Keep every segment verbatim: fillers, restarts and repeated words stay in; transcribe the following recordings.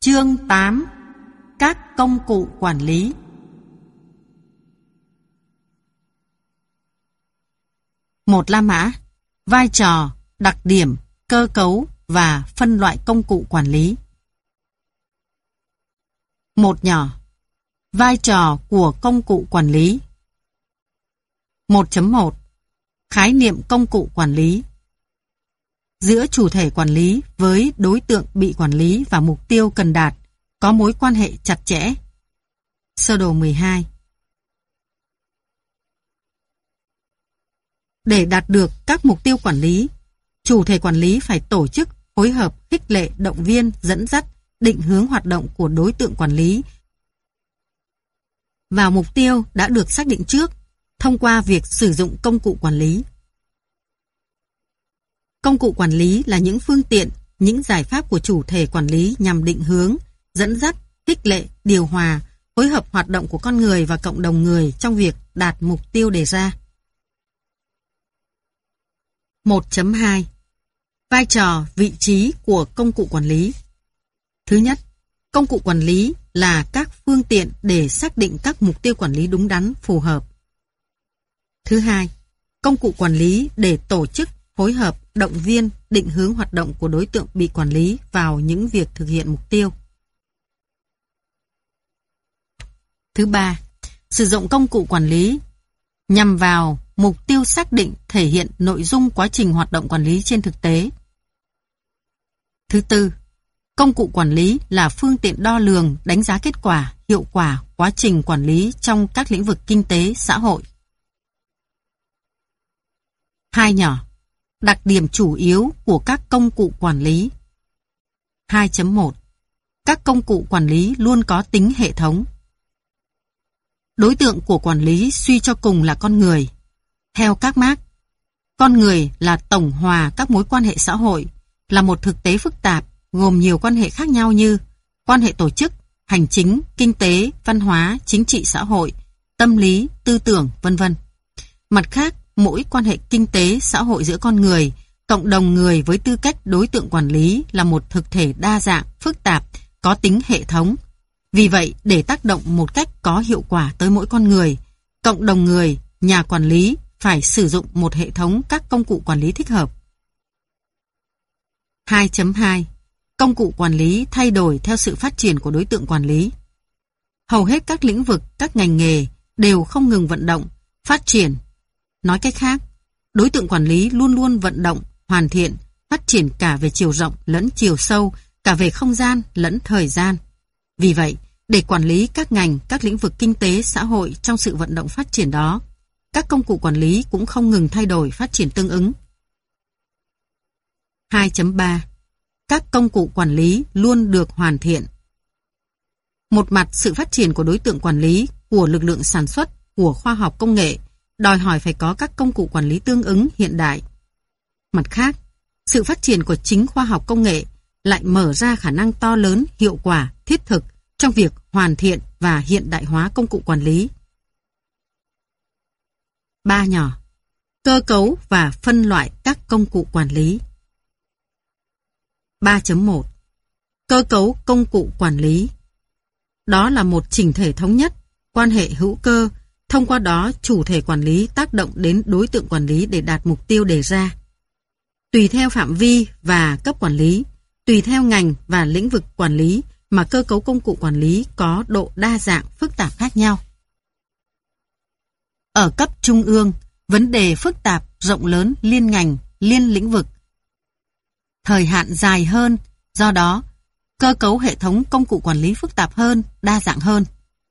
Chương tám. Các công cụ quản lý. Một La Mã. Vai trò, đặc điểm, cơ cấu và phân loại công cụ quản lý. Một nhỏ. Vai trò của công cụ quản lý. một chấm một. Khái niệm công cụ quản lý. Giữa chủ thể quản lý với đối tượng bị quản lý và mục tiêu cần đạt có mối quan hệ chặt chẽ. Sơ đồ mười hai. Để đạt được các mục tiêu quản lý, chủ thể quản lý phải tổ chức, phối hợp, khích lệ, động viên, dẫn dắt, định hướng hoạt động của đối tượng quản lý vào mục tiêu đã được xác định trước thông qua việc sử dụng công cụ quản lý. Công cụ quản lý là những phương tiện, những giải pháp của chủ thể quản lý nhằm định hướng, dẫn dắt, khích lệ, điều hòa, phối hợp hoạt động của con người và cộng đồng người trong việc đạt mục tiêu đề ra. một chấm hai. Vai trò, vị trí của công cụ quản lý. Thứ nhất, công cụ quản lý là các phương tiện để xác định các mục tiêu quản lý đúng đắn, phù hợp. Thứ hai, công cụ quản lý để tổ chức, phối hợp, động viên, định hướng hoạt động của đối tượng bị quản lý vào những việc thực hiện mục tiêu. Thứ ba, sử dụng công cụ quản lý nhằm vào mục tiêu xác định, thể hiện nội dung quá trình hoạt động quản lý trên thực tế. Thứ tư, công cụ quản lý là phương tiện đo lường, đánh giá kết quả, hiệu quả quá trình quản lý trong các lĩnh vực kinh tế, xã hội. Hai nhỏ. Đặc điểm chủ yếu của các công cụ quản lý. hai chấm một. Các công cụ quản lý luôn có tính hệ thống. Đối tượng của quản lý suy cho cùng là con người. Theo các Marx, con người là tổng hòa các mối quan hệ xã hội, là một thực tế phức tạp gồm nhiều quan hệ khác nhau như quan hệ tổ chức, hành chính, kinh tế, văn hóa, chính trị xã hội, tâm lý, tư tưởng, vân vân. Mặt khác, mỗi quan hệ kinh tế, xã hội giữa con người, cộng đồng người với tư cách đối tượng quản lý là một thực thể đa dạng, phức tạp, có tính hệ thống. Vì vậy, để tác động một cách có hiệu quả tới mỗi con người, cộng đồng người, nhà quản lý phải sử dụng một hệ thống các công cụ quản lý thích hợp. hai chấm hai. Công cụ quản lý thay đổi theo sự phát triển của đối tượng quản lý. Hầu hết các lĩnh vực, các ngành nghề đều không ngừng vận động, phát triển. Nói cách khác, đối tượng quản lý luôn luôn vận động, hoàn thiện, phát triển cả về chiều rộng lẫn chiều sâu, cả về không gian lẫn thời gian. Vì vậy, để quản lý các ngành, các lĩnh vực kinh tế, xã hội trong sự vận động phát triển đó, các công cụ quản lý cũng không ngừng thay đổi, phát triển tương ứng. hai chấm ba. Các công cụ quản lý luôn được hoàn thiện. Một mặt, sự phát triển của đối tượng quản lý, của lực lượng sản xuất, của khoa học công nghệ đòi hỏi phải có các công cụ quản lý tương ứng hiện đại. Mặt khác, sự phát triển của chính khoa học công nghệ lại mở ra khả năng to lớn, hiệu quả, thiết thực trong việc hoàn thiện và hiện đại hóa công cụ quản lý. Ba nhỏ. Cơ cấu và phân loại các công cụ quản lý. ba chấm một. Cơ cấu công cụ quản lý. Đó là một chỉnh thể thống nhất, quan hệ hữu cơ, thông qua đó chủ thể quản lý tác động đến đối tượng quản lý để đạt mục tiêu đề ra. Tùy theo phạm vi và cấp quản lý, tùy theo ngành và lĩnh vực quản lý mà cơ cấu công cụ quản lý có độ đa dạng, phức tạp khác nhau. Ở cấp trung ương, vấn đề phức tạp, rộng lớn, liên ngành, liên lĩnh vực. Thời hạn dài hơn, do đó, cơ cấu hệ thống công cụ quản lý phức tạp hơn, đa dạng hơn.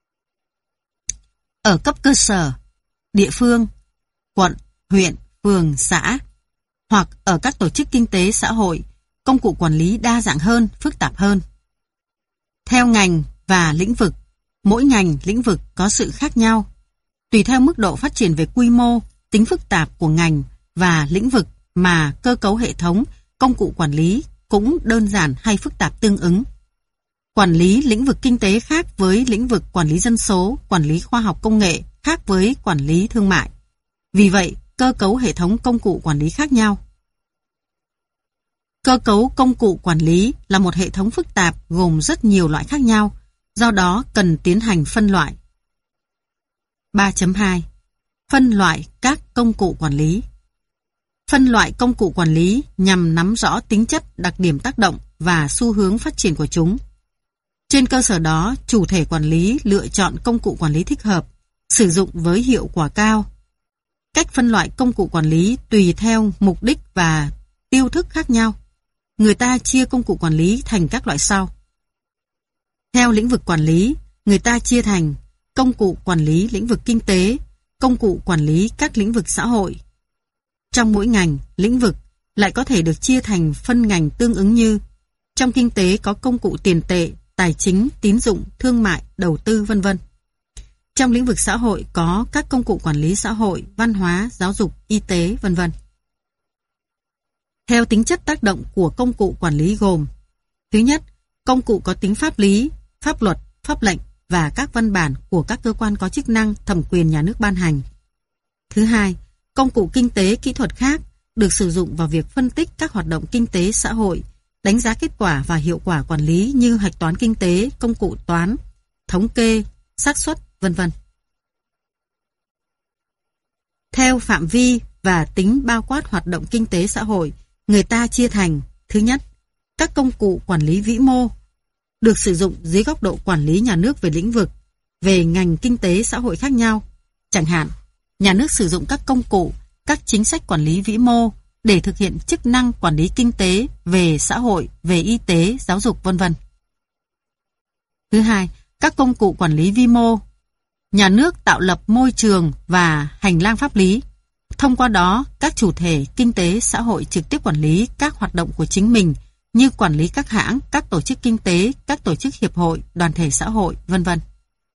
Ở cấp cơ sở, địa phương, quận, huyện, phường, xã, hoặc ở các tổ chức kinh tế xã hội, công cụ quản lý đa dạng hơn, phức tạp hơn. Theo ngành và lĩnh vực, mỗi ngành, lĩnh vực có sự khác nhau. Tùy theo mức độ phát triển về quy mô, tính phức tạp của ngành và lĩnh vực mà cơ cấu hệ thống, công cụ quản lý cũng đơn giản hay phức tạp tương ứng. Quản lý lĩnh vực kinh tế khác với lĩnh vực quản lý dân số, quản lý khoa học công nghệ khác với quản lý thương mại. Vì vậy, cơ cấu hệ thống công cụ quản lý khác nhau. Cơ cấu công cụ quản lý là một hệ thống phức tạp gồm rất nhiều loại khác nhau, do đó cần tiến hành phân loại. ba chấm hai. Phân loại các công cụ quản lý. Phân loại công cụ quản lý nhằm nắm rõ tính chất, đặc điểm tác động và xu hướng phát triển của chúng. Trên cơ sở đó, chủ thể quản lý lựa chọn công cụ quản lý thích hợp, sử dụng với hiệu quả cao. Cách phân loại công cụ quản lý tùy theo mục đích và tiêu thức khác nhau. Người ta chia công cụ quản lý thành các loại sau. Theo lĩnh vực quản lý, người ta chia thành công cụ quản lý lĩnh vực kinh tế, công cụ quản lý các lĩnh vực xã hội. Trong mỗi ngành, lĩnh vực lại có thể được chia thành phân ngành tương ứng như trong kinh tế có công cụ tiền tệ, tài chính, tín dụng, thương mại, đầu tư, vân vân. Trong lĩnh vực xã hội có các công cụ quản lý xã hội, văn hóa, giáo dục, y tế, vân vân. Theo tính chất tác động của công cụ quản lý gồm: thứ nhất, công cụ có tính pháp lý, pháp luật, pháp lệnh và các văn bản của các cơ quan có chức năng, thẩm quyền nhà nước ban hành. Thứ hai, công cụ kinh tế kỹ thuật khác được sử dụng vào việc phân tích các hoạt động kinh tế xã hội, đánh giá kết quả và hiệu quả quản lý như hạch toán kinh tế, công cụ toán, thống kê, xác suất, vân vân. Theo phạm vi và tính bao quát hoạt động kinh tế xã hội, người ta chia thành: thứ nhất, các công cụ quản lý vĩ mô được sử dụng dưới góc độ quản lý nhà nước về lĩnh vực, về ngành kinh tế xã hội khác nhau. Chẳng hạn, nhà nước sử dụng các công cụ, các chính sách quản lý vĩ mô để thực hiện chức năng quản lý kinh tế về xã hội, về y tế, giáo dục, vân vân. Thứ hai, các công cụ quản lý vi mô. Nhà nước tạo lập môi trường và hành lang pháp lý. Thông qua đó, các chủ thể kinh tế xã hội trực tiếp quản lý các hoạt động của chính mình như quản lý các hãng, các tổ chức kinh tế, các tổ chức hiệp hội, đoàn thể xã hội, vân vân.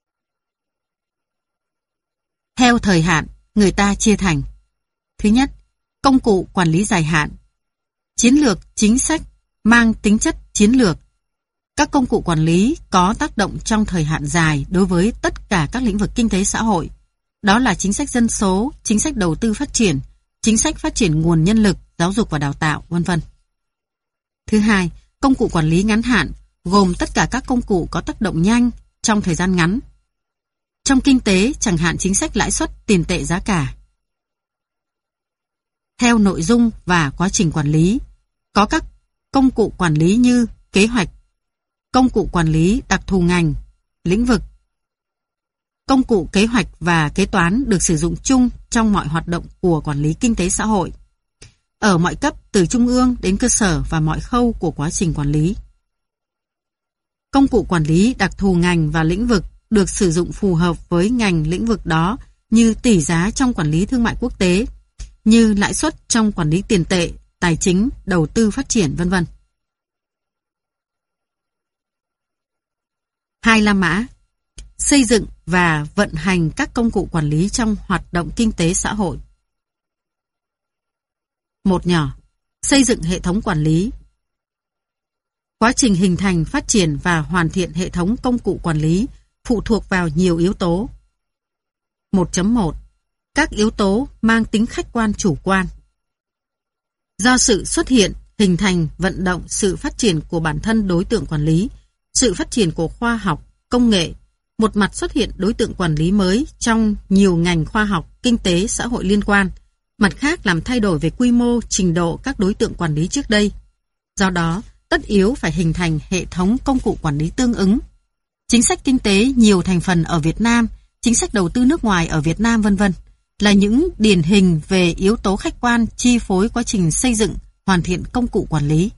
Theo thời hạn, người ta chia thành: thứ nhất, công cụ quản lý dài hạn, chiến lược, chính sách mang tính chất chiến lược. Các công cụ quản lý có tác động trong thời hạn dài đối với tất cả các lĩnh vực kinh tế xã hội. Đó là chính sách dân số, chính sách đầu tư phát triển, chính sách phát triển nguồn nhân lực, giáo dục và đào tạo, vân vân. Thứ hai, công cụ quản lý ngắn hạn gồm tất cả các công cụ có tác động nhanh trong thời gian ngắn. Trong kinh tế, chẳng hạn chính sách lãi suất, tiền tệ, giá cả. Theo nội dung và quá trình quản lý, có các công cụ quản lý như kế hoạch, công cụ quản lý đặc thù ngành, lĩnh vực. Công cụ kế hoạch và kế toán được sử dụng chung trong mọi hoạt động của quản lý kinh tế xã hội, ở mọi cấp từ trung ương đến cơ sở và mọi khâu của quá trình quản lý. Công cụ quản lý đặc thù ngành và lĩnh vực được sử dụng phù hợp với ngành lĩnh vực đó như tỷ giá trong quản lý thương mại quốc tế, như lãi suất trong quản lý tiền tệ, tài chính, đầu tư phát triển, vân vân. Hai La Mã: xây dựng và vận hành các công cụ quản lý trong hoạt động kinh tế xã hội. Một nhỏ, xây dựng hệ thống quản lý. Quá trình hình thành, phát triển và hoàn thiện hệ thống công cụ quản lý phụ thuộc vào nhiều yếu tố. một chấm một. Các yếu tố mang tính khách quan chủ quan. Do sự xuất hiện, hình thành, vận động, sự phát triển của bản thân đối tượng quản lý, sự phát triển của khoa học, công nghệ, một mặt xuất hiện đối tượng quản lý mới trong nhiều ngành khoa học, kinh tế, xã hội liên quan, mặt khác làm thay đổi về quy mô, trình độ các đối tượng quản lý trước đây. Do đó, tất yếu phải hình thành hệ thống công cụ quản lý tương ứng. Chính sách kinh tế nhiều thành phần ở Việt Nam, chính sách đầu tư nước ngoài ở Việt Nam, vân vân là những điển hình về yếu tố khách quan chi phối quá trình xây dựng, hoàn thiện công cụ quản lý.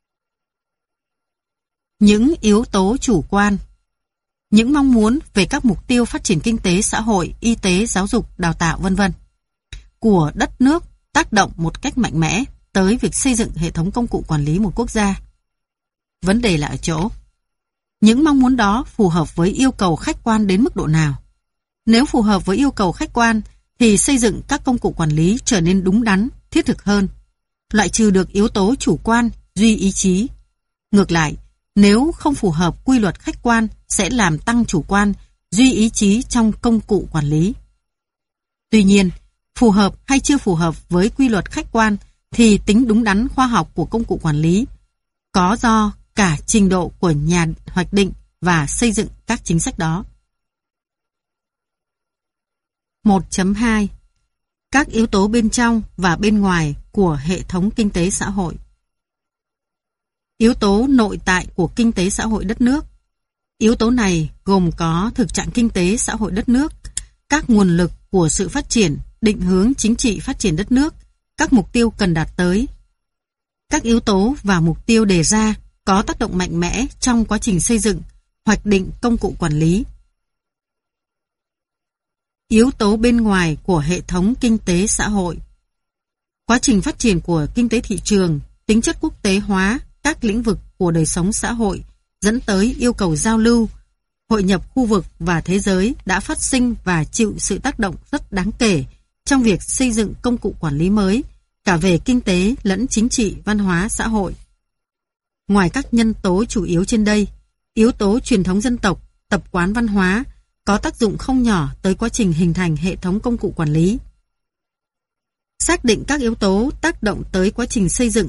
Những yếu tố chủ quan. Những mong muốn về các mục tiêu phát triển kinh tế, xã hội, y tế, giáo dục, đào tạo, vân vân của đất nước tác động một cách mạnh mẽ tới việc xây dựng hệ thống công cụ quản lý một quốc gia. Vấn đề là ở chỗ, những mong muốn đó phù hợp với yêu cầu khách quan đến mức độ nào? Nếu phù hợp với yêu cầu khách quan, thì xây dựng các công cụ quản lý trở nên đúng đắn, thiết thực hơn, loại trừ được yếu tố chủ quan, duy ý chí. Ngược lại, nếu không phù hợp quy luật khách quan sẽ làm tăng chủ quan, duy ý chí trong công cụ quản lý. Tuy nhiên, phù hợp hay chưa phù hợp với quy luật khách quan thì tính đúng đắn khoa học của công cụ quản lý có do cả trình độ của nhà hoạch định và xây dựng các chính sách đó. một chấm hai. Các yếu tố bên trong và bên ngoài của hệ thống kinh tế xã hội. Yếu tố nội tại của kinh tế xã hội đất nước. Yếu tố này gồm có thực trạng kinh tế xã hội đất nước, các nguồn lực của sự phát triển, định hướng chính trị phát triển đất nước, các mục tiêu cần đạt tới. Các yếu tố và mục tiêu đề ra có tác động mạnh mẽ trong quá trình xây dựng, hoạch định công cụ quản lý. Yếu tố bên ngoài của hệ thống kinh tế xã hội. Quá trình phát triển của kinh tế thị trường, tính chất quốc tế hóa, các lĩnh vực của đời sống xã hội dẫn tới yêu cầu giao lưu, hội nhập khu vực và thế giới đã phát sinh và chịu sự tác động rất đáng kể trong việc xây dựng công cụ quản lý mới, cả về kinh tế lẫn chính trị, văn hóa, xã hội. Ngoài các nhân tố chủ yếu trên đây, yếu tố truyền thống dân tộc, tập quán văn hóa có tác dụng không nhỏ tới quá trình hình thành hệ thống công cụ quản lý. Xác định các yếu tố tác động tới quá trình xây dựng,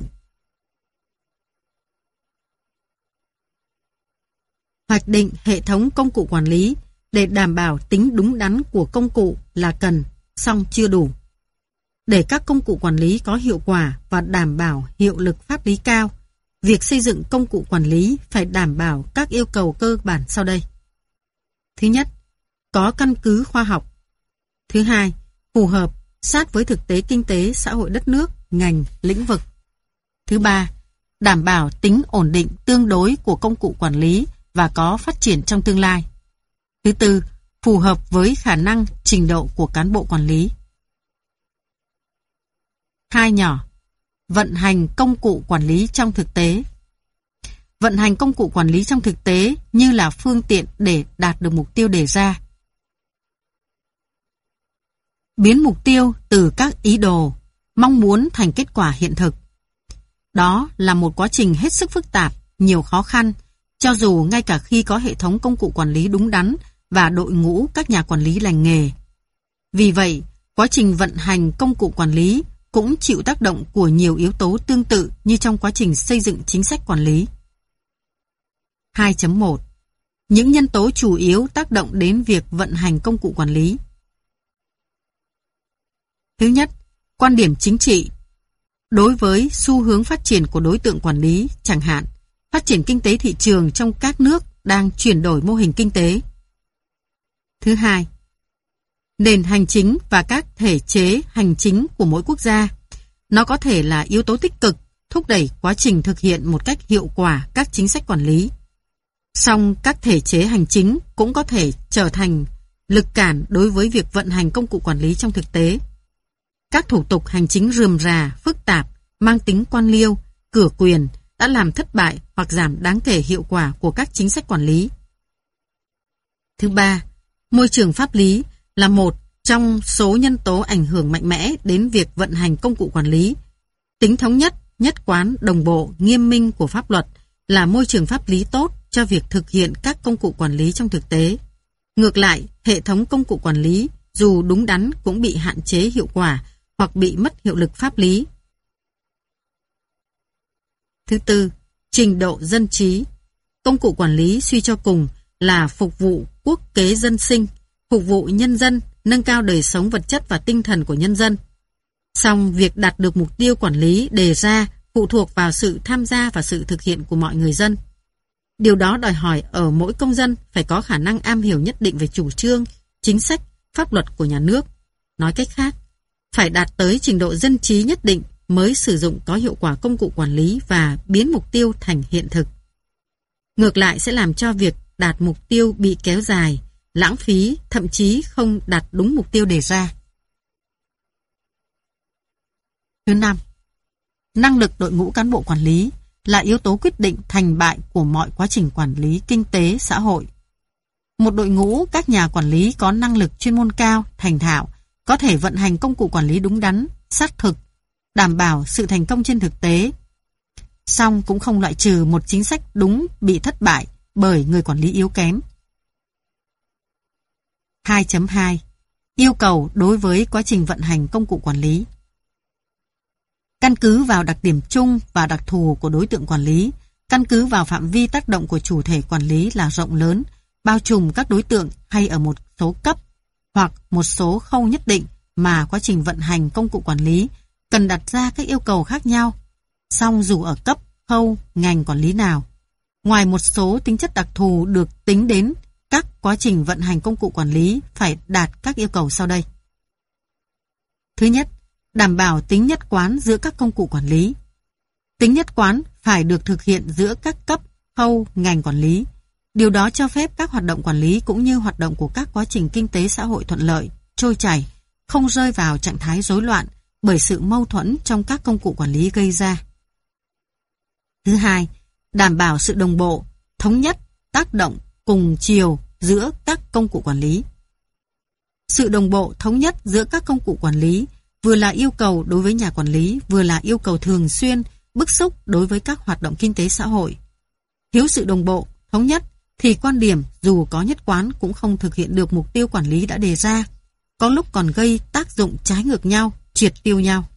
hoạch định hệ thống công cụ quản lý để đảm bảo tính đúng đắn của công cụ là cần, song chưa đủ. Để các công cụ quản lý có hiệu quả và đảm bảo hiệu lực pháp lý cao, việc xây dựng công cụ quản lý phải đảm bảo các yêu cầu cơ bản sau đây. Thứ nhất, có căn cứ khoa học. Thứ hai, phù hợp, sát với thực tế kinh tế xã hội đất nước, ngành, lĩnh vực. Thứ ba, đảm bảo tính ổn định tương đối của công cụ quản lý và có phát triển trong tương lai. Thứ tư, phù hợp với khả năng, trình độ của cán bộ quản lý. Hai nhỏ, vận hành công cụ quản lý trong thực tế. Vận hành công cụ quản lý trong thực tế như là phương tiện để đạt được mục tiêu đề ra. Biến mục tiêu từ các ý đồ, mong muốn thành kết quả hiện thực. Đó là một quá trình hết sức phức tạp, nhiều khó khăn, cho dù ngay cả khi có hệ thống công cụ quản lý đúng đắn và đội ngũ các nhà quản lý lành nghề. Vì vậy, quá trình vận hành công cụ quản lý cũng chịu tác động của nhiều yếu tố tương tự như trong quá trình xây dựng chính sách quản lý. hai chấm một. Những nhân tố chủ yếu tác động đến việc vận hành công cụ quản lý. Thứ nhất, quan điểm chính trị. Đối với xu hướng phát triển của đối tượng quản lý, chẳng hạn, phát triển kinh tế thị trường trong các nước đang chuyển đổi mô hình kinh tế. Thứ hai, nền hành chính và các thể chế hành chính của mỗi quốc gia. Nó có thể là yếu tố tích cực, thúc đẩy quá trình thực hiện một cách hiệu quả các chính sách quản lý. Song các thể chế hành chính cũng có thể trở thành lực cản đối với việc vận hành công cụ quản lý trong thực tế. Các thủ tục hành chính rườm rà, phức tạp, mang tính quan liêu, cửa quyền đã làm thất bại hoặc giảm đáng kể hiệu quả của các chính sách quản lý. Thứ ba, môi trường pháp lý là một trong số nhân tố ảnh hưởng mạnh mẽ đến việc vận hành công cụ quản lý. Tính thống nhất, nhất quán, đồng bộ, nghiêm minh của pháp luật là môi trường pháp lý tốt cho việc thực hiện các công cụ quản lý trong thực tế. Ngược lại, hệ thống công cụ quản lý dù đúng đắn cũng bị hạn chế hiệu quả hoặc bị mất hiệu lực pháp lý. Thứ tư, trình độ dân trí. Công cụ quản lý suy cho cùng là phục vụ quốc kế dân sinh, phục vụ nhân dân, nâng cao đời sống vật chất và tinh thần của nhân dân. Song việc đạt được mục tiêu quản lý đề ra phụ thuộc vào sự tham gia và sự thực hiện của mọi người dân. Điều đó đòi hỏi ở mỗi công dân phải có khả năng am hiểu nhất định về chủ trương, chính sách, pháp luật của nhà nước. Nói cách khác, phải đạt tới trình độ dân trí nhất định mới sử dụng có hiệu quả công cụ quản lý và biến mục tiêu thành hiện thực. Ngược lại sẽ làm cho việc đạt mục tiêu bị kéo dài, lãng phí, thậm chí không đạt đúng mục tiêu đề ra. Thứ năm, năng lực đội ngũ cán bộ quản lý là yếu tố quyết định thành bại của mọi quá trình quản lý kinh tế, xã hội. Một đội ngũ các nhà quản lý có năng lực chuyên môn cao, thành thạo, có thể vận hành công cụ quản lý đúng đắn, xác thực, đảm bảo sự thành công trên thực tế. Song cũng không loại trừ một chính sách đúng bị thất bại bởi người quản lý yếu kém. hai chấm hai. Yêu cầu đối với quá trình vận hành công cụ quản lý. Căn cứ vào đặc điểm chung và đặc thù của đối tượng quản lý, căn cứ vào phạm vi tác động của chủ thể quản lý là rộng lớn, bao trùm các đối tượng hay ở một số cấp hoặc một số khâu nhất định mà quá trình vận hành công cụ quản lý cần đặt ra các yêu cầu khác nhau. Song dù ở cấp, khâu, ngành quản lý nào, ngoài một số tính chất đặc thù được tính đến, các quá trình vận hành công cụ quản lý phải đạt các yêu cầu sau đây. Thứ nhất, đảm bảo tính nhất quán giữa các công cụ quản lý. Tính nhất quán phải được thực hiện giữa các cấp, khâu, ngành quản lý. Điều đó cho phép các hoạt động quản lý cũng như hoạt động của các quá trình kinh tế xã hội thuận lợi, trôi chảy, không rơi vào trạng thái rối loạn bởi sự mâu thuẫn trong các công cụ quản lý gây ra. Thứ hai, đảm bảo sự đồng bộ, thống nhất, tác động cùng chiều giữa các công cụ quản lý. Sự đồng bộ, thống nhất giữa các công cụ quản lý vừa là yêu cầu đối với nhà quản lý, vừa là yêu cầu thường xuyên, bức xúc đối với các hoạt động kinh tế xã hội. Thiếu sự đồng bộ, thống nhất thì quan điểm dù có nhất quán cũng không thực hiện được mục tiêu quản lý đã đề ra, có lúc còn gây tác dụng trái ngược nhau, triệt tiêu nhau.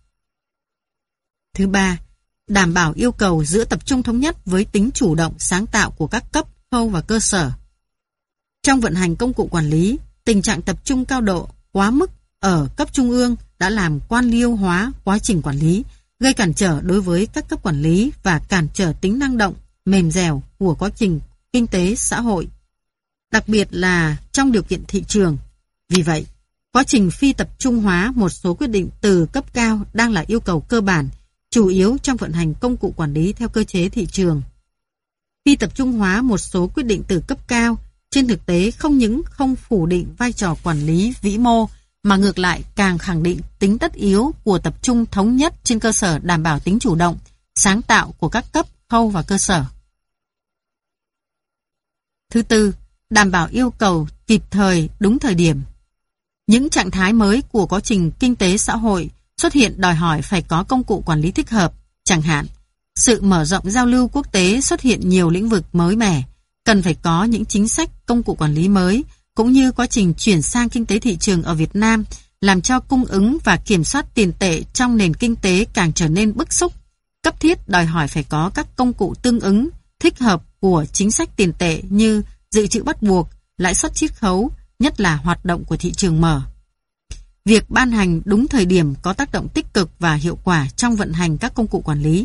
Thứ ba, đảm bảo yêu cầu giữa tập trung thống nhất với tính chủ động sáng tạo của các cấp, khâu và cơ sở. Trong vận hành công cụ quản lý, tình trạng tập trung cao độ quá mức ở cấp trung ương đã làm quan liêu hóa quá trình quản lý, gây cản trở đối với các cấp quản lý và cản trở tính năng động, mềm dẻo của quá trình kinh tế xã hội, đặc biệt là trong điều kiện thị trường. Vì vậy, quá trình phi tập trung hóa một số quyết định từ cấp cao đang là yêu cầu cơ bản, chủ yếu trong vận hành công cụ quản lý theo cơ chế thị trường. Phi tập trung hóa một số quyết định từ cấp cao trên thực tế không những không phủ định vai trò quản lý vĩ mô, mà ngược lại càng khẳng định tính tất yếu của tập trung thống nhất trên cơ sở đảm bảo tính chủ động, sáng tạo của các cấp, khâu và cơ sở. Thứ tư, đảm bảo yêu cầu kịp thời, đúng thời điểm. Những trạng thái mới của quá trình kinh tế xã hội xuất hiện đòi hỏi phải có công cụ quản lý thích hợp, chẳng hạn, sự mở rộng giao lưu quốc tế xuất hiện nhiều lĩnh vực mới mẻ, cần phải có những chính sách công cụ quản lý mới, cũng như quá trình chuyển sang kinh tế thị trường ở Việt Nam, làm cho cung ứng và kiểm soát tiền tệ trong nền kinh tế càng trở nên bức xúc, cấp thiết đòi hỏi phải có các công cụ tương ứng, thích hợp của chính sách tiền tệ như dự trữ bắt buộc, lãi suất chiết khấu, nhất là hoạt động của thị trường mở. Việc ban hành đúng thời điểm có tác động tích cực và hiệu quả trong vận hành các công cụ quản lý.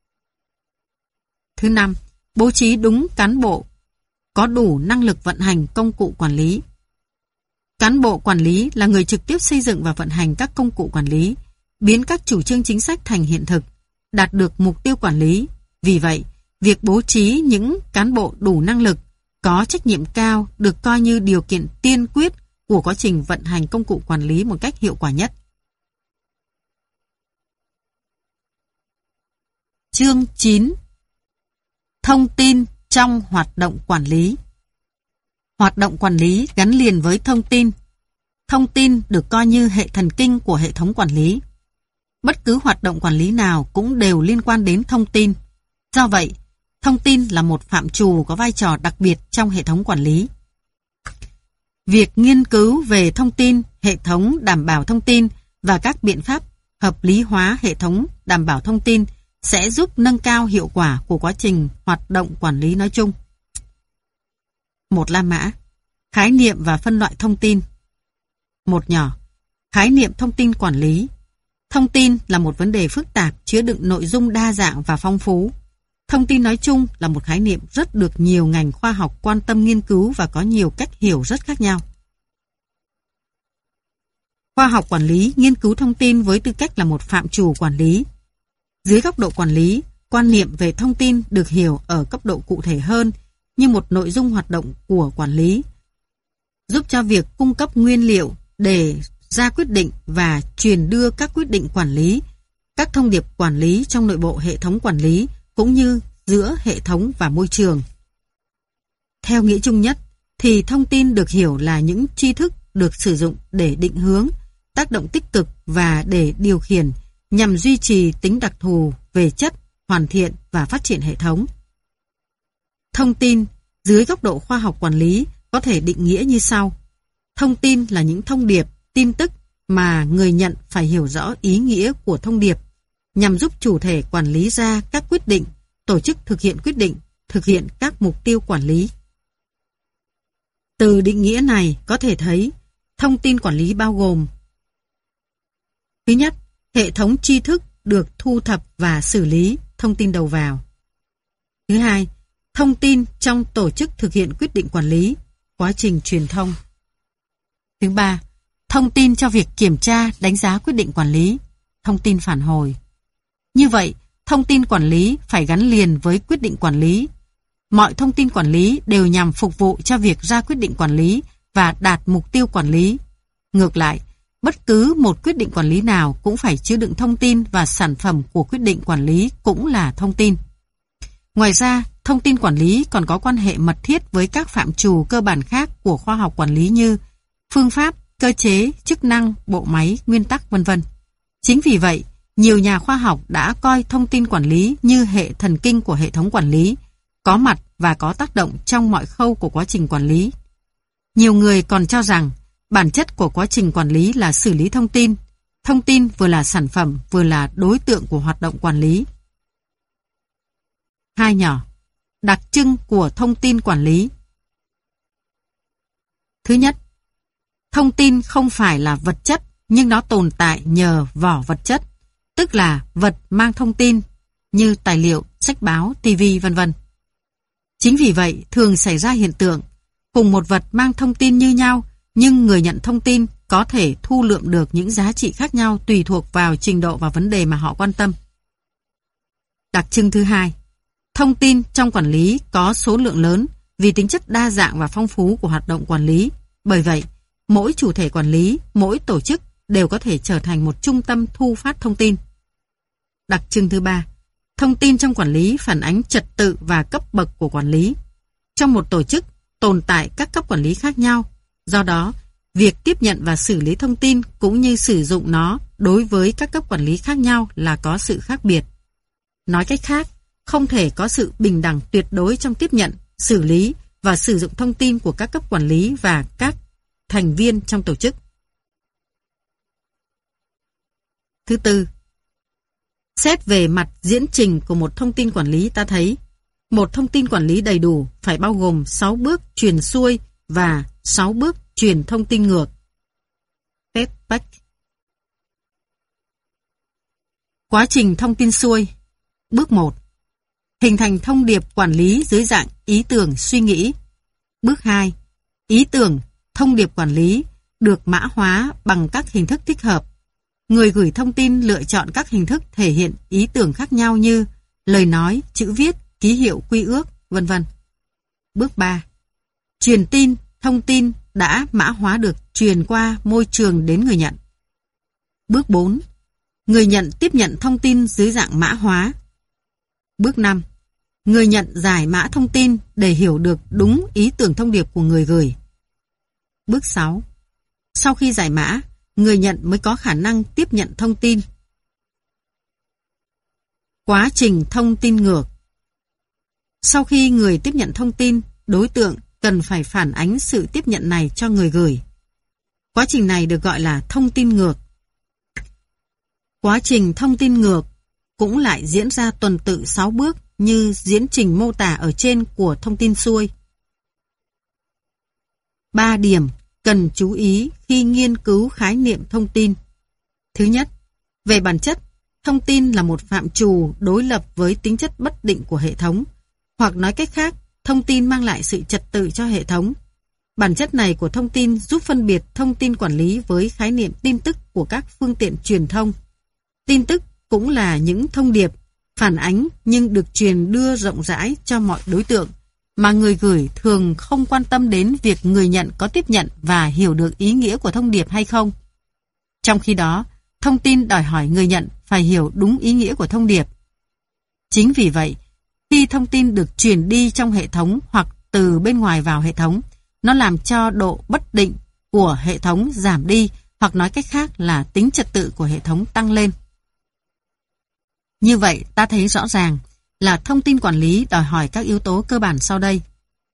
Thứ năm, bố trí đúng cán bộ có đủ năng lực vận hành công cụ quản lý. Cán bộ quản lý là người trực tiếp xây dựng và vận hành các công cụ quản lý, biến các chủ trương chính sách thành hiện thực, đạt được mục tiêu quản lý. Vì vậy, việc bố trí những cán bộ đủ năng lực, có trách nhiệm cao được coi như điều kiện tiên quyết của quá trình vận hành công cụ quản lý một cách hiệu quả nhất. Chương chín. Thông tin trong hoạt động quản lý. Hoạt động quản lý gắn liền với thông tin. Thông tin được coi như hệ thần kinh của hệ thống quản lý. Bất cứ hoạt động quản lý nào cũng đều liên quan đến thông tin. Do vậy, thông tin là một phạm trù có vai trò đặc biệt trong hệ thống quản lý. Việc nghiên cứu về thông tin, hệ thống đảm bảo thông tin và các biện pháp hợp lý hóa hệ thống đảm bảo thông tin sẽ giúp nâng cao hiệu quả của quá trình hoạt động quản lý nói chung. Một La Mã, khái niệm và phân loại thông tin. Một nhỏ, khái niệm thông tin quản lý. Thông tin là một vấn đề phức tạp chứa đựng nội dung đa dạng và phong phú. Thông tin nói chung là một khái niệm rất được nhiều ngành khoa học quan tâm nghiên cứu và có nhiều cách hiểu rất khác nhau. Khoa học quản lý nghiên cứu thông tin với tư cách là một phạm trù quản lý. Dưới góc độ quản lý, quan niệm về thông tin được hiểu ở cấp độ cụ thể hơn như một nội dung hoạt động của quản lý, giúp cho việc cung cấp nguyên liệu để ra quyết định và truyền đưa các quyết định quản lý, các thông điệp quản lý trong nội bộ hệ thống quản lý cũng như giữa hệ thống và môi trường. Theo nghĩa chung nhất, thì thông tin được hiểu là những tri thức được sử dụng để định hướng, tác động tích cực và để điều khiển nhằm duy trì tính đặc thù về chất, hoàn thiện và phát triển hệ thống. Thông tin dưới góc độ khoa học quản lý có thể định nghĩa như sau. Thông tin là những thông điệp, tin tức mà người nhận phải hiểu rõ ý nghĩa của thông điệp, nhằm giúp chủ thể quản lý ra các quyết định, tổ chức thực hiện quyết định, thực hiện các mục tiêu quản lý. Từ định nghĩa này có thể thấy, thông tin quản lý bao gồm: thứ nhất, hệ thống tri thức được thu thập và xử lý thông tin đầu vào. Thứ hai, thông tin trong tổ chức thực hiện quyết định quản lý, quá trình truyền thông. Thứ ba, thông tin cho việc kiểm tra, đánh giá quyết định quản lý, thông tin phản hồi. Như vậy, thông tin quản lý phải gắn liền với quyết định quản lý. Mọi thông tin quản lý đều nhằm phục vụ cho việc ra quyết định quản lý và đạt mục tiêu quản lý. Ngược lại, bất cứ một quyết định quản lý nào cũng phải chứa đựng thông tin và sản phẩm của quyết định quản lý cũng là thông tin. Ngoài ra, thông tin quản lý còn có quan hệ mật thiết với các phạm trù cơ bản khác của khoa học quản lý như phương pháp, cơ chế, chức năng, bộ máy, nguyên tắc, vân vân. Chính vì vậy, nhiều nhà khoa học đã coi thông tin quản lý như hệ thần kinh của hệ thống quản lý, có mặt và có tác động trong mọi khâu của quá trình quản lý. Nhiều người còn cho rằng bản chất của quá trình quản lý là xử lý thông tin. Thông tin vừa là sản phẩm, vừa là đối tượng của hoạt động quản lý. Hai nhỏ, đặc trưng của thông tin quản lý. Thứ nhất, thông tin không phải là vật chất, nhưng nó tồn tại nhờ vỏ vật chất, tức là vật mang thông tin như tài liệu, sách báo, ti vi, vân vân. Chính vì vậy, thường xảy ra hiện tượng cùng một vật mang thông tin như nhau, nhưng người nhận thông tin có thể thu lượm được những giá trị khác nhau tùy thuộc vào trình độ và vấn đề mà họ quan tâm. Đặc trưng thứ hai, thông tin trong quản lý có số lượng lớn vì tính chất đa dạng và phong phú của hoạt động quản lý. Bởi vậy, mỗi chủ thể quản lý, mỗi tổ chức đều có thể trở thành một trung tâm thu phát thông tin. Đặc trưng thứ ba, thông tin trong quản lý phản ánh trật tự và cấp bậc của quản lý. Trong một tổ chức tồn tại các cấp quản lý khác nhau, do đó, việc tiếp nhận và xử lý thông tin cũng như sử dụng nó đối với các cấp quản lý khác nhau là có sự khác biệt. Nói cách khác, không thể có sự bình đẳng tuyệt đối trong tiếp nhận, xử lý và sử dụng thông tin của các cấp quản lý và các thành viên trong tổ chức. Thứ tư, xét về mặt diễn trình của một thông tin quản lý, ta thấy một thông tin quản lý đầy đủ phải bao gồm sáu bước truyền xuôi và sáu bước truyền thông tin ngược. Feedback. Quá trình thông tin xuôi. Bước một. Hình thành thông điệp quản lý dưới dạng ý tưởng suy nghĩ. Bước hai. Ý tưởng, thông điệp quản lý được mã hóa bằng các hình thức thích hợp. Người gửi thông tin lựa chọn các hình thức thể hiện ý tưởng khác nhau như lời nói, chữ viết, ký hiệu quy ước, vân vân. Bước ba. Truyền tin, thông tin đã mã hóa được truyền qua môi trường đến người nhận. Bước bốn. Người nhận tiếp nhận thông tin dưới dạng mã hóa. Bước năm. Người nhận giải mã thông tin để hiểu được đúng ý tưởng thông điệp của người gửi. Bước sáu. Sau khi giải mã, người nhận mới có khả năng tiếp nhận thông tin. Quá trình thông tin ngược. Sau khi người tiếp nhận thông tin, đối tượng cần phải phản ánh sự tiếp nhận này cho người gửi. Quá trình này được gọi là thông tin ngược. Quá trình thông tin ngược cũng lại diễn ra tuần tự sáu bước như diễn trình mô tả ở trên của thông tin xuôi. Ba điểm cần chú ý khi nghiên cứu khái niệm thông tin. Thứ nhất, về bản chất, thông tin là một phạm trù đối lập với tính chất bất định của hệ thống, hoặc nói cách khác, thông tin mang lại sự trật tự cho hệ thống. Bản chất này của thông tin giúp phân biệt thông tin quản lý với khái niệm tin tức của các phương tiện truyền thông. Tin tức cũng là những thông điệp, phản ánh nhưng được truyền đưa rộng rãi cho mọi đối tượng, mà người gửi thường không quan tâm đến việc người nhận có tiếp nhận và hiểu được ý nghĩa của thông điệp hay không. Trong khi đó, thông tin đòi hỏi người nhận phải hiểu đúng ý nghĩa của thông điệp. Chính vì vậy, khi thông tin được truyền đi trong hệ thống hoặc từ bên ngoài vào hệ thống, nó làm cho độ bất định của hệ thống giảm đi, hoặc nói cách khác là tính trật tự của hệ thống tăng lên. Như vậy, ta thấy rõ ràng là thông tin quản lý đòi hỏi các yếu tố cơ bản sau đây.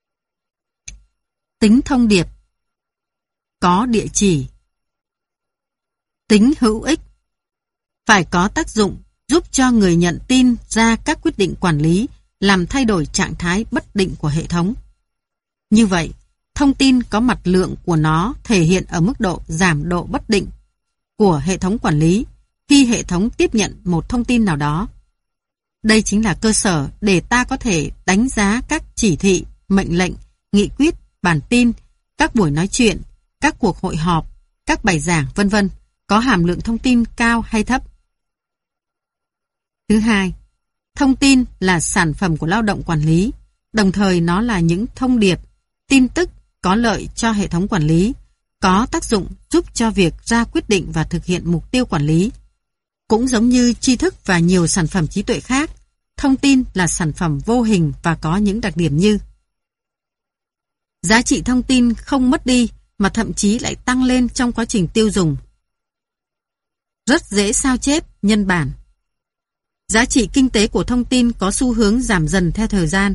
Tính thông điệp, có địa chỉ, tính hữu ích, phải có tác dụng giúp cho người nhận tin ra các quyết định quản lý, làm thay đổi trạng thái bất định của hệ thống. Như vậy, thông tin có mặt lượng của nó thể hiện ở mức độ giảm độ bất định của hệ thống quản lý khi hệ thống tiếp nhận một thông tin nào đó. Đây chính là cơ sở để ta có thể đánh giá các chỉ thị, mệnh lệnh, nghị quyết, bản tin, các buổi nói chuyện, các cuộc hội họp, các bài giảng, vân vân có hàm lượng thông tin cao hay thấp. Thứ hai, thông tin là sản phẩm của lao động quản lý, đồng thời nó là những thông điệp, tin tức có lợi cho hệ thống quản lý, có tác dụng giúp cho việc ra quyết định và thực hiện mục tiêu quản lý. Cũng giống như tri thức và nhiều sản phẩm trí tuệ khác, thông tin là sản phẩm vô hình và có những đặc điểm như: giá trị thông tin không mất đi mà thậm chí lại tăng lên trong quá trình tiêu dùng. Rất dễ sao chép, nhân bản. Giá trị kinh tế của thông tin có xu hướng giảm dần theo thời gian.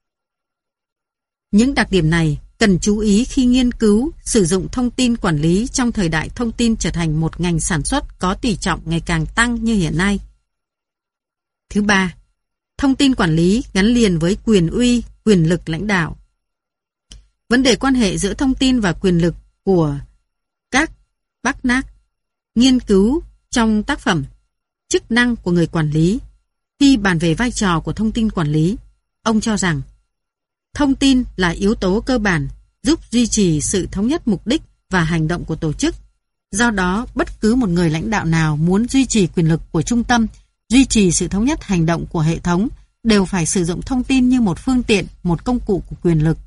Những đặc điểm này cần chú ý khi nghiên cứu, sử dụng thông tin quản lý trong thời đại thông tin trở thành một ngành sản xuất có tỷ trọng ngày càng tăng như hiện nay. Thứ ba, thông tin quản lý gắn liền với quyền uy, quyền lực lãnh đạo. Vấn đề quan hệ giữa thông tin và quyền lực của các Barnard nghiên cứu trong tác phẩm Chức năng của người quản lý. Khi bàn về vai trò của thông tin quản lý, ông cho rằng thông tin là yếu tố cơ bản giúp duy trì sự thống nhất mục đích và hành động của tổ chức. Do đó, bất cứ một người lãnh đạo nào muốn duy trì quyền lực của trung tâm, duy trì sự thống nhất hành động của hệ thống, đều phải sử dụng thông tin như một phương tiện, một công cụ của quyền lực.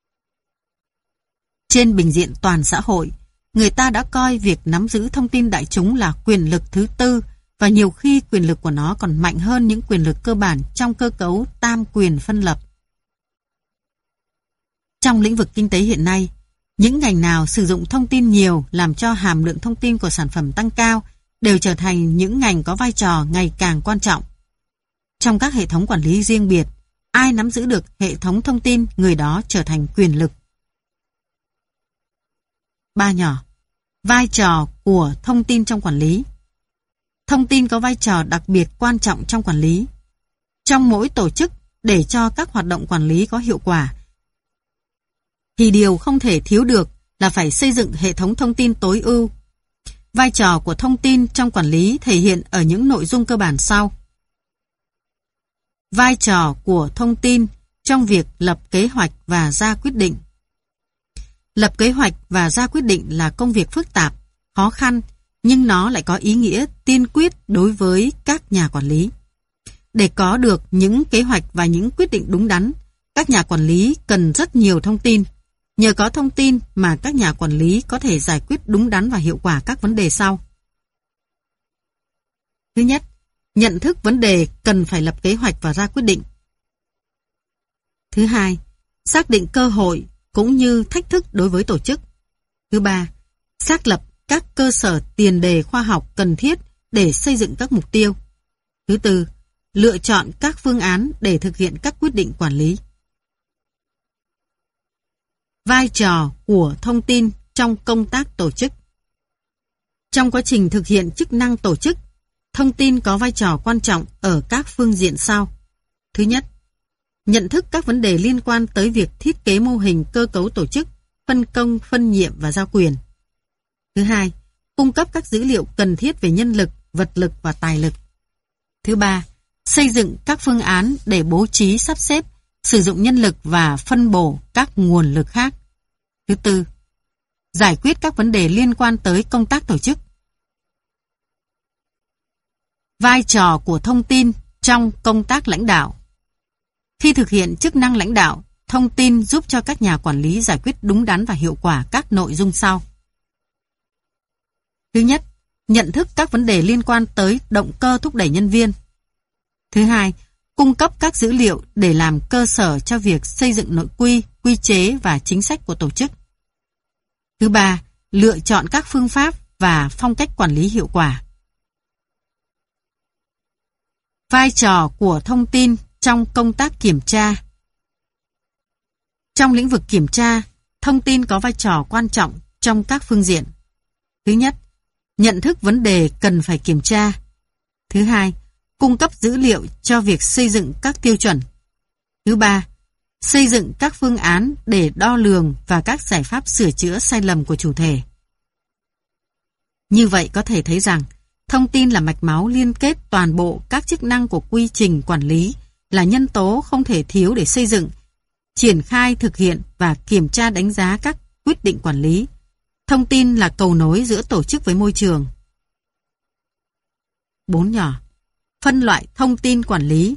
Trên bình diện toàn xã hội, người ta đã coi việc nắm giữ thông tin đại chúng là quyền lực thứ tư, và nhiều khi quyền lực của nó còn mạnh hơn những quyền lực cơ bản trong cơ cấu tam quyền phân lập. Trong lĩnh vực kinh tế hiện nay, những ngành nào sử dụng thông tin nhiều làm cho hàm lượng thông tin của sản phẩm tăng cao đều trở thành những ngành có vai trò ngày càng quan trọng. Trong các hệ thống quản lý riêng biệt, ai nắm giữ được hệ thống thông tin, người đó trở thành quyền lực. Ba nhỏ, vai trò của thông tin trong quản lý. Thông tin có vai trò đặc biệt quan trọng trong quản lý. Trong mỗi tổ chức, để cho các hoạt động quản lý có hiệu quả, thì điều không thể thiếu được là phải xây dựng hệ thống thông tin tối ưu. Vai trò của thông tin trong quản lý thể hiện ở những nội dung cơ bản sau. Vai trò của thông tin trong việc lập kế hoạch và ra quyết định. Lập kế hoạch và ra quyết định là công việc phức tạp, khó khăn, nhưng nó lại có ý nghĩa tiên quyết đối với các nhà quản lý. Để có được những kế hoạch và những quyết định đúng đắn, các nhà quản lý cần rất nhiều thông tin. Nhờ có thông tin mà các nhà quản lý có thể giải quyết đúng đắn và hiệu quả các vấn đề sau. Thứ nhất, nhận thức vấn đề cần phải lập kế hoạch và ra quyết định. Thứ hai, xác định cơ hội cũng như thách thức đối với tổ chức. Thứ ba, xác lập các cơ sở tiền đề khoa học cần thiết để xây dựng các mục tiêu. Thứ tư, lựa chọn các phương án để thực hiện các quyết định quản lý. Vai trò của thông tin trong công tác tổ chức. Trong quá trình thực hiện chức năng tổ chức, thông tin có vai trò quan trọng ở các phương diện sau. Thứ nhất, nhận thức các vấn đề liên quan tới việc thiết kế mô hình cơ cấu tổ chức, phân công, phân nhiệm và giao quyền. Thứ hai, cung cấp các dữ liệu cần thiết về nhân lực, vật lực và tài lực. Thứ ba, xây dựng các phương án để bố trí sắp xếp, sử dụng nhân lực và phân bổ các nguồn lực khác. Thứ tư, giải quyết các vấn đề liên quan tới công tác tổ chức. Vai trò của thông tin trong công tác lãnh đạo. Khi thực hiện chức năng lãnh đạo, thông tin giúp cho các nhà quản lý giải quyết đúng đắn và hiệu quả các nội dung sau. Thứ nhất, nhận thức các vấn đề liên quan tới động cơ thúc đẩy nhân viên. Thứ hai, cung cấp các dữ liệu để làm cơ sở cho việc xây dựng nội quy, quy chế và chính sách của tổ chức. Thứ ba, lựa chọn các phương pháp và phong cách quản lý hiệu quả. Vai trò của thông tin trong công tác kiểm tra. Trong lĩnh vực kiểm tra, thông tin có vai trò quan trọng trong các phương diện. Thứ nhất, nhận thức vấn đề cần phải kiểm tra. Thứ hai, cung cấp dữ liệu cho việc xây dựng các tiêu chuẩn. Thứ ba, xây dựng các phương án để đo lường và các giải pháp sửa chữa sai lầm của chủ thể. Như vậy có thể thấy rằng, thông tin là mạch máu liên kết toàn bộ các chức năng của quy trình quản lý, là nhân tố không thể thiếu để xây dựng, triển khai, thực hiện và kiểm tra đánh giá các quyết định quản lý. Thông tin là cầu nối giữa tổ chức với môi trường. bốn nhỏ. Phân loại thông tin quản lý.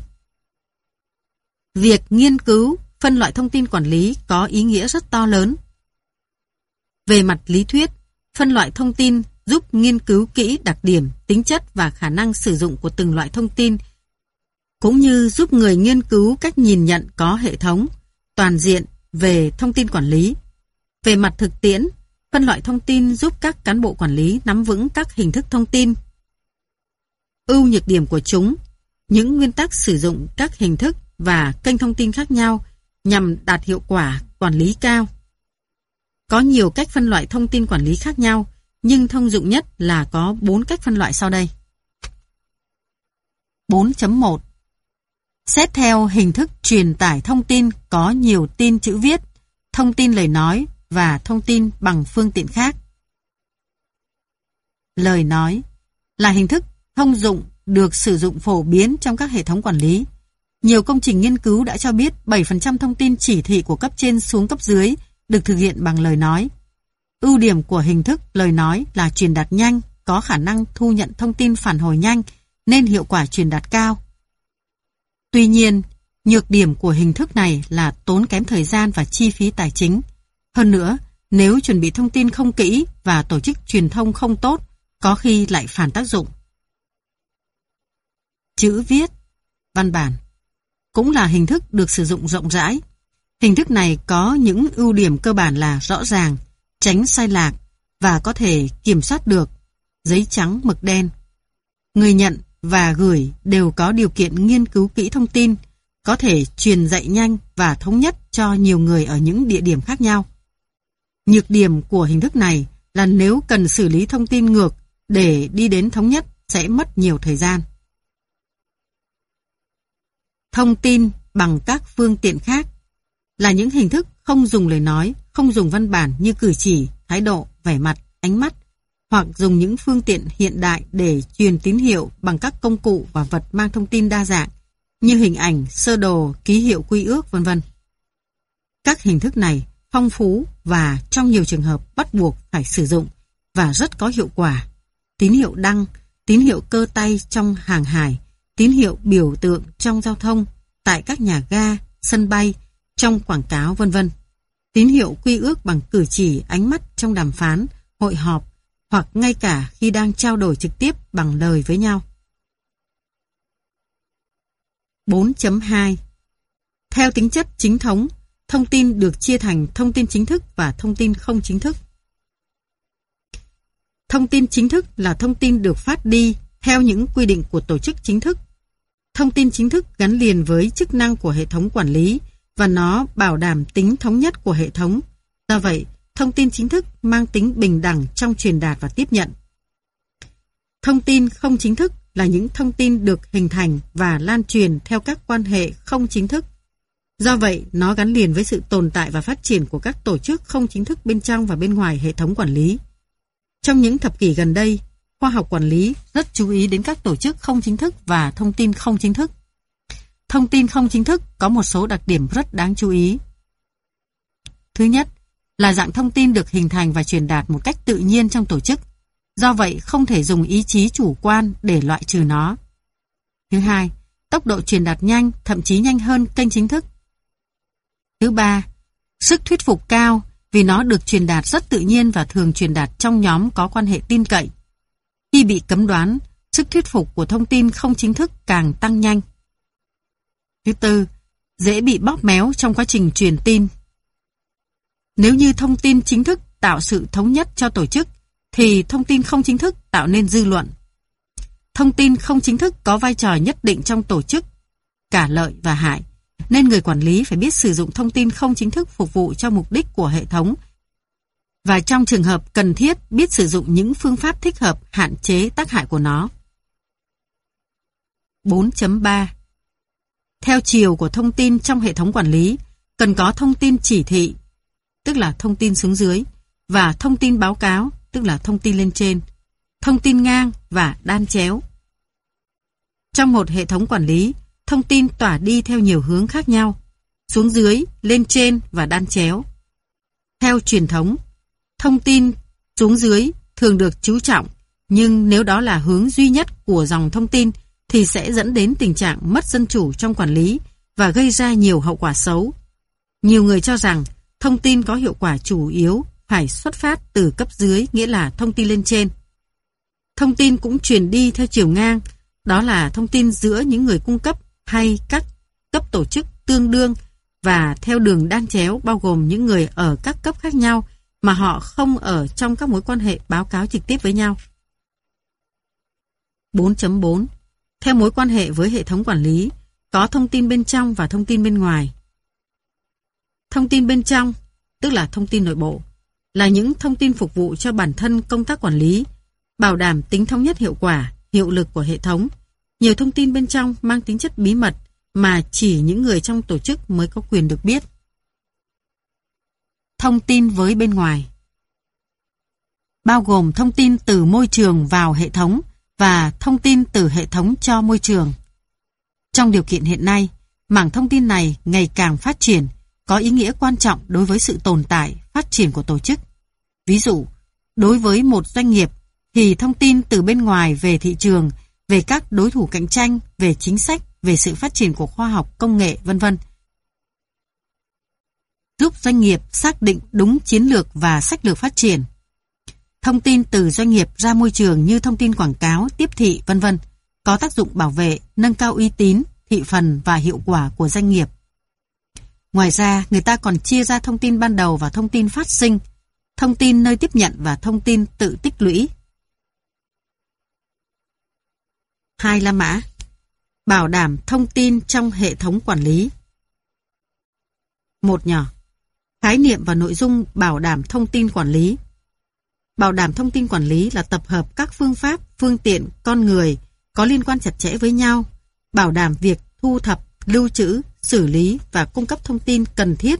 Việc nghiên cứu, phân loại thông tin quản lý có ý nghĩa rất to lớn. Về mặt lý thuyết, phân loại thông tin giúp nghiên cứu kỹ đặc điểm, tính chất và khả năng sử dụng của từng loại thông tin, cũng như giúp người nghiên cứu cách nhìn nhận có hệ thống, toàn diện về thông tin quản lý. Về mặt thực tiễn, phân loại thông tin giúp các cán bộ quản lý nắm vững các hình thức thông tin, ưu nhược điểm của chúng, những nguyên tắc sử dụng các hình thức và kênh thông tin khác nhau nhằm đạt hiệu quả quản lý cao. Có nhiều cách phân loại thông tin quản lý khác nhau, nhưng thông dụng nhất là có bốn cách phân loại sau đây. bốn chấm một. Xét theo hình thức truyền tải thông tin có nhiều tin chữ viết, thông tin lời nói và thông tin bằng phương tiện khác. Lời nói là hình thức thông dụng được sử dụng phổ biến trong các hệ thống quản lý. Nhiều công trình nghiên cứu đã cho biết bảy phần trăm thông tin chỉ thị của cấp trên xuống cấp dưới được thực hiện bằng lời nói. Ưu điểm của hình thức lời nói là truyền đạt nhanh, có khả năng thu nhận thông tin phản hồi nhanh nên hiệu quả truyền đạt cao. Tuy nhiên, nhược điểm của hình thức này là tốn kém thời gian và chi phí tài chính. Hơn nữa, nếu chuẩn bị thông tin không kỹ và tổ chức truyền thông không tốt, có khi lại phản tác dụng. Chữ viết, văn bản cũng là hình thức được sử dụng rộng rãi. Hình thức này có những ưu điểm cơ bản là rõ ràng, tránh sai lạc và có thể kiểm soát được, giấy trắng mực đen. Người nhận và gửi đều có điều kiện nghiên cứu kỹ thông tin, có thể truyền dạy nhanh và thống nhất cho nhiều người ở những địa điểm khác nhau. Nhược điểm của hình thức này là nếu cần xử lý thông tin ngược để đi đến thống nhất sẽ mất nhiều thời gian. Thông tin bằng các phương tiện khác là những hình thức không dùng lời nói, không dùng văn bản như cử chỉ, thái độ, vẻ mặt, ánh mắt, hoặc dùng những phương tiện hiện đại để truyền tín hiệu bằng các công cụ và vật mang thông tin đa dạng như hình ảnh, sơ đồ, ký hiệu quy ước, vân vân. Các hình thức này phong phú và trong nhiều trường hợp bắt buộc phải sử dụng và rất có hiệu quả. Tín hiệu đăng, tín hiệu cơ tay trong hàng hải, tín hiệu biểu tượng trong giao thông, tại các nhà ga, sân bay, trong quảng cáo, vân vân. Tín hiệu quy ước bằng cử chỉ, ánh mắt trong đàm phán, hội họp, hoặc ngay cả khi đang trao đổi trực tiếp bằng lời với nhau. bốn chấm hai. Theo tính chất chính thống, thông tin được chia thành thông tin chính thức và thông tin không chính thức. Thông tin chính thức là thông tin được phát đi theo những quy định của tổ chức chính thức. Thông tin chính thức gắn liền với chức năng của hệ thống quản lý và nó bảo đảm tính thống nhất của hệ thống. Do vậy, thông tin chính thức mang tính bình đẳng trong truyền đạt và tiếp nhận. Thông tin không chính thức là những thông tin được hình thành và lan truyền theo các quan hệ không chính thức. Do vậy, nó gắn liền với sự tồn tại và phát triển của các tổ chức không chính thức bên trong và bên ngoài hệ thống quản lý. Trong những thập kỷ gần đây, khoa học quản lý rất chú ý đến các tổ chức không chính thức và thông tin không chính thức. Thông tin không chính thức có một số đặc điểm rất đáng chú ý. Thứ nhất là dạng thông tin được hình thành và truyền đạt một cách tự nhiên trong tổ chức. Do vậy, không thể dùng ý chí chủ quan để loại trừ nó. Thứ hai, tốc độ truyền đạt nhanh, thậm chí nhanh hơn kênh chính thức. Thứ ba, sức thuyết phục cao vì nó được truyền đạt rất tự nhiên và thường truyền đạt trong nhóm có quan hệ tin cậy. Khi bị cấm đoán, sức thuyết phục của thông tin không chính thức càng tăng nhanh. Thứ tư, dễ bị bóp méo trong quá trình truyền tin. Nếu như thông tin chính thức tạo sự thống nhất cho tổ chức, thì thông tin không chính thức tạo nên dư luận. Thông tin không chính thức có vai trò nhất định trong tổ chức, cả lợi và hại, nên người quản lý phải biết sử dụng thông tin không chính thức phục vụ cho mục đích của hệ thống và trong trường hợp cần thiết biết sử dụng những phương pháp thích hợp hạn chế tác hại của nó. bốn chấm ba. Theo chiều của thông tin trong hệ thống quản lý, cần có thông tin chỉ thị, tức là thông tin xuống dưới, và thông tin báo cáo, tức là thông tin lên trên, thông tin ngang và đan chéo. Trong một hệ thống quản lý, thông tin tỏa đi theo nhiều hướng khác nhau, xuống dưới, lên trên và đan chéo. Theo truyền thống, thông tin xuống dưới thường được chú trọng, nhưng nếu đó là hướng duy nhất của dòng thông tin thì sẽ dẫn đến tình trạng mất dân chủ trong quản lý và gây ra nhiều hậu quả xấu. Nhiều người cho rằng thông tin có hiệu quả chủ yếu phải xuất phát từ cấp dưới, nghĩa là thông tin lên trên. Thông tin cũng truyền đi theo chiều ngang, đó là thông tin giữa những người cung cấp hay các cấp tổ chức tương đương, và theo đường đan chéo bao gồm những người ở các cấp khác nhau mà họ không ở trong các mối quan hệ báo cáo trực tiếp với nhau. bốn chấm bốn. Theo mối quan hệ với hệ thống quản lý, có thông tin bên trong và thông tin bên ngoài. Thông tin bên trong, tức là thông tin nội bộ, là những thông tin phục vụ cho bản thân công tác quản lý, bảo đảm tính thống nhất hiệu quả, hiệu lực của hệ thống. Nhiều thông tin bên trong mang tính chất bí mật mà chỉ những người trong tổ chức mới có quyền được biết. Thông tin với bên ngoài bao gồm thông tin từ môi trường vào hệ thống và thông tin từ hệ thống cho môi trường. Trong điều kiện hiện nay, mảng thông tin này ngày càng phát triển, có ý nghĩa quan trọng đối với sự tồn tại, phát triển của tổ chức. Ví dụ, đối với một doanh nghiệp thì thông tin từ bên ngoài về thị trường, về các đối thủ cạnh tranh, về chính sách, về sự phát triển của khoa học, công nghệ, vân vân giúp doanh nghiệp xác định đúng chiến lược và sách lược phát triển. Thông tin từ doanh nghiệp ra môi trường như thông tin quảng cáo, tiếp thị, vân vân có tác dụng bảo vệ, nâng cao uy tín, thị phần và hiệu quả của doanh nghiệp. Ngoài ra, người ta còn chia ra thông tin ban đầu và thông tin phát sinh, thông tin nơi tiếp nhận và thông tin tự tích lũy. Hai La Mã. Bảo đảm thông tin trong hệ thống quản lý. Một nhỏ. Khái niệm và nội dung bảo đảm thông tin quản lý. Bảo đảm thông tin quản lý là tập hợp các phương pháp, phương tiện, con người có liên quan chặt chẽ với nhau, bảo đảm việc thu thập, lưu trữ, xử lý và cung cấp thông tin cần thiết,